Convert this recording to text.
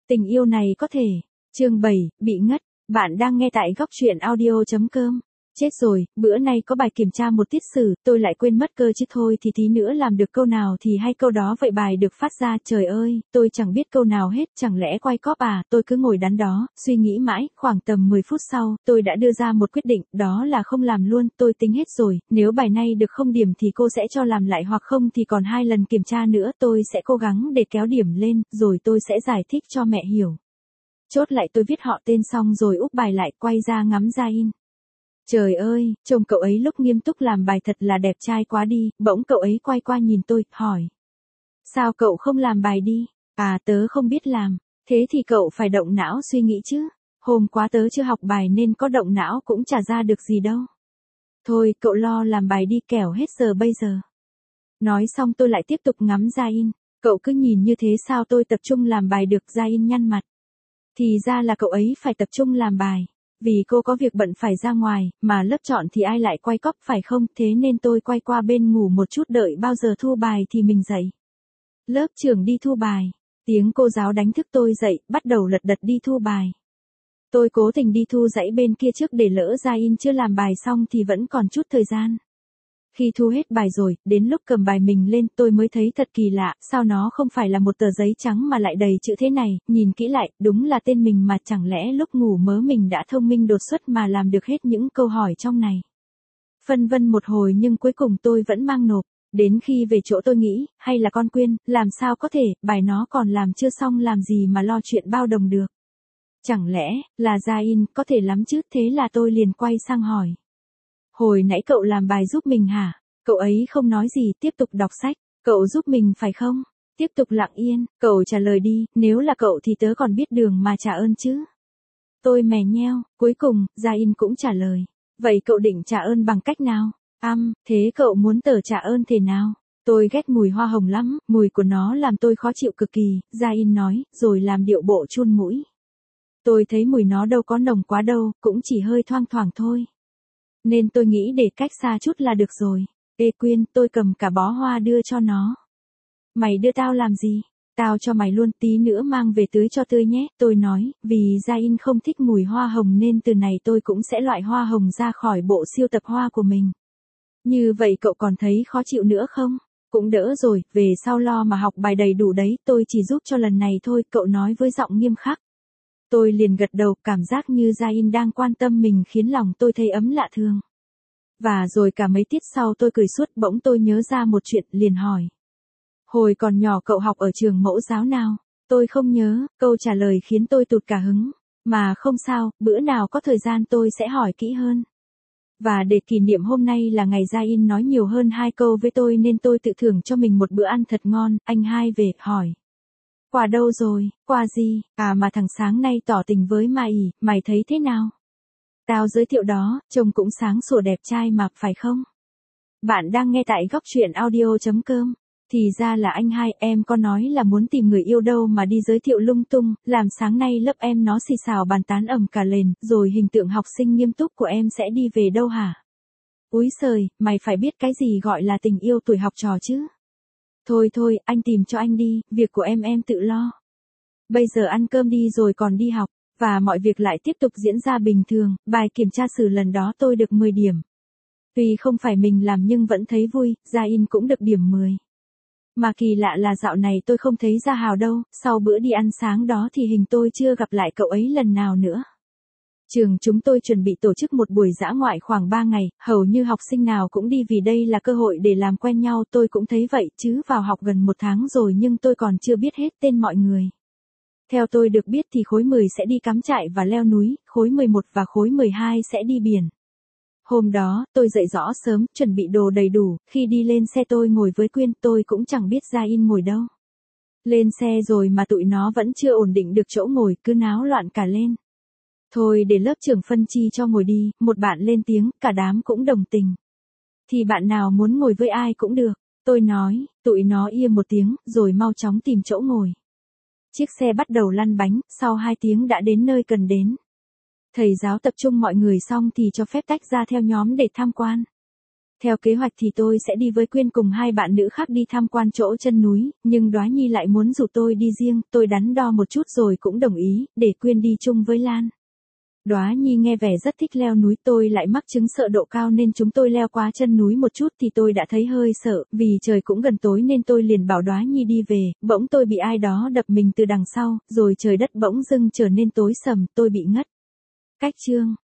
Tình yêu này có thể. Chương 7, bị ngất. Bạn đang nghe tại góc truyện audio.com. Chết rồi, bữa nay có bài kiểm tra một tiết sử, tôi lại quên mất cơ chứ thôi thì tí nữa làm được câu nào thì hay câu đó vậy bài được phát ra. Trời ơi, tôi chẳng biết câu nào hết, chẳng lẽ quay cóp à, tôi cứ ngồi đắn đó, suy nghĩ mãi, khoảng tầm 10 phút sau, tôi đã đưa ra một quyết định, đó là không làm luôn, tôi tính hết rồi, nếu bài này được không điểm thì cô sẽ cho làm lại hoặc không thì còn 2 lần kiểm tra nữa, tôi sẽ cố gắng để kéo điểm lên, rồi tôi sẽ giải thích cho mẹ hiểu. Chốt lại tôi viết họ tên xong rồi úp bài lại, quay ra ngắm ra in. Trời ơi, trông cậu ấy lúc nghiêm túc làm bài thật là đẹp trai quá đi, bỗng cậu ấy quay qua nhìn tôi, hỏi. Sao cậu không làm bài đi? À tớ không biết làm, thế thì cậu phải động não suy nghĩ chứ. Hôm qua tớ chưa học bài nên có động não cũng chả ra được gì đâu. Thôi, cậu lo làm bài đi kẻo hết giờ bây giờ. Nói xong tôi lại tiếp tục ngắm Gia In, cậu cứ nhìn như thế sao tôi tập trung làm bài được. Gia In nhăn mặt. Thì ra là cậu ấy phải tập trung làm bài. Vì cô có việc bận phải ra ngoài, mà lớp chọn thì ai lại quay cóp phải không, thế nên tôi quay qua bên ngủ một chút đợi bao giờ thu bài thì mình dậy. Lớp trưởng đi thu bài, tiếng cô giáo đánh thức tôi dậy, bắt đầu lật đật đi thu bài. Tôi cố tình đi thu dãy bên kia trước để lỡ Gia In chưa làm bài xong thì vẫn còn chút thời gian. Khi thu hết bài rồi, đến lúc cầm bài mình lên tôi mới thấy thật kỳ lạ, sao nó không phải là một tờ giấy trắng mà lại đầy chữ thế này, nhìn kỹ lại, đúng là tên mình mà chẳng lẽ lúc ngủ mơ mình đã thông minh đột xuất mà làm được hết những câu hỏi trong này. Phân vân một hồi nhưng cuối cùng tôi vẫn mang nộp, đến khi về chỗ tôi nghĩ, hay là con Quyên, làm sao có thể, bài nó còn làm chưa xong làm gì mà lo chuyện bao đồng được. Chẳng lẽ, là Gia In, có thể lắm chứ, thế là tôi liền quay sang hỏi. Hồi nãy cậu làm bài giúp mình hả? Cậu ấy không nói gì, tiếp tục đọc sách. Cậu giúp mình phải không? Tiếp tục lặng yên, cậu trả lời đi, nếu là cậu thì tớ còn biết đường mà trả ơn chứ. Tôi mè nheo, cuối cùng, Gia In cũng trả lời. Vậy cậu định trả ơn bằng cách nào? Thế cậu muốn tớ trả ơn thế nào? Tôi ghét mùi hoa hồng lắm, mùi của nó làm tôi khó chịu cực kỳ, Gia In nói, rồi làm điệu bộ chun mũi. Tôi thấy mùi nó đâu có nồng quá đâu, cũng chỉ hơi thoang thoảng thôi. Nên tôi nghĩ để cách xa chút là được rồi. Ê Quyên, tôi cầm cả bó hoa đưa cho nó. Mày đưa tao làm gì? Tao cho mày luôn, tí nữa mang về tưới cho tươi nhé. Tôi nói, vì Gia In không thích mùi hoa hồng nên từ này tôi cũng sẽ loại hoa hồng ra khỏi bộ siêu tập hoa của mình. Như vậy cậu còn thấy khó chịu nữa không? Cũng đỡ rồi, về sau lo mà học bài đầy đủ đấy, tôi chỉ giúp cho lần này thôi, cậu nói với giọng nghiêm khắc. Tôi liền gật đầu, cảm giác như Gia In đang quan tâm mình khiến lòng tôi thấy ấm lạ thường. Và rồi cả mấy tiết sau tôi cười suốt, bỗng tôi nhớ ra một chuyện, liền hỏi. Hồi còn nhỏ cậu học ở trường mẫu giáo nào? Tôi không nhớ, câu trả lời khiến tôi tụt cả hứng. Mà không sao, bữa nào có thời gian tôi sẽ hỏi kỹ hơn. Và để kỷ niệm hôm nay là ngày Gia In nói nhiều hơn 2 câu với tôi nên tôi tự thưởng cho mình một bữa ăn thật ngon. Anh hai về, hỏi. Quà đâu rồi, quà gì? À mà thằng sáng nay tỏ tình với Mai, mày thấy thế nào? Tao giới thiệu đó, trông cũng sáng sủa đẹp trai mà, phải không? Bạn đang nghe tại góc truyện audio.com. Thì ra là anh hai, em có nói là muốn tìm người yêu đâu mà đi giới thiệu lung tung, làm sáng nay lớp em nó xì xào bàn tán ầm cả lên, rồi hình tượng học sinh nghiêm túc của em sẽ đi về đâu hả? Úi giời, mày phải biết cái gì gọi là tình yêu tuổi học trò chứ? Thôi, anh tìm cho anh đi, việc của em tự lo. Bây giờ ăn cơm đi rồi còn đi học, và mọi việc lại tiếp tục diễn ra bình thường, bài kiểm tra sử lần đó tôi được 10 điểm. Tuy không phải mình làm nhưng vẫn thấy vui, Gia In cũng được điểm 10. Mà kỳ lạ là dạo này tôi không thấy Gia Hào đâu, sau bữa đi ăn sáng đó thì hình tôi chưa gặp lại cậu ấy lần nào nữa. Trường chúng tôi chuẩn bị tổ chức một buổi dã ngoại khoảng 3 ngày, hầu như học sinh nào cũng đi vì đây là cơ hội để làm quen nhau, tôi cũng thấy vậy chứ vào học gần 1 tháng rồi nhưng tôi còn chưa biết hết tên mọi người. Theo tôi được biết thì khối 10 sẽ đi cắm trại và leo núi, khối 11 và khối 12 sẽ đi biển. Hôm đó, tôi dậy rõ sớm, chuẩn bị đồ đầy đủ, khi đi lên xe tôi ngồi với Quyên, tôi cũng chẳng biết Gia In ngồi đâu. Lên xe rồi mà tụi nó vẫn chưa ổn định được chỗ ngồi, cứ náo loạn cả lên. Thôi để lớp trưởng phân chi cho ngồi đi, một bạn lên tiếng, cả đám cũng đồng tình. Thì bạn nào muốn ngồi với ai cũng được, tôi nói, tụi nó im một tiếng, rồi mau chóng tìm chỗ ngồi. Chiếc xe bắt đầu lăn bánh, sau 2 tiếng đã đến nơi cần đến. Thầy giáo tập trung mọi người xong thì cho phép tách ra theo nhóm để tham quan. Theo kế hoạch thì tôi sẽ đi với Quyên cùng hai bạn nữ khác đi tham quan chỗ chân núi, nhưng Đóa Nhi lại muốn rủ tôi đi riêng, tôi đắn đo một chút rồi cũng đồng ý, để Quyên đi chung với Lan. Đóa Nhi nghe vẻ rất thích leo núi, tôi lại mắc chứng sợ độ cao nên chúng tôi leo qua chân núi một chút thì tôi đã thấy hơi sợ, vì trời cũng gần tối nên tôi liền bảo Đóa Nhi đi về, bỗng tôi bị ai đó đập mình từ đằng sau, rồi trời đất bỗng dưng trở nên tối sầm, tôi bị ngất. Cách chương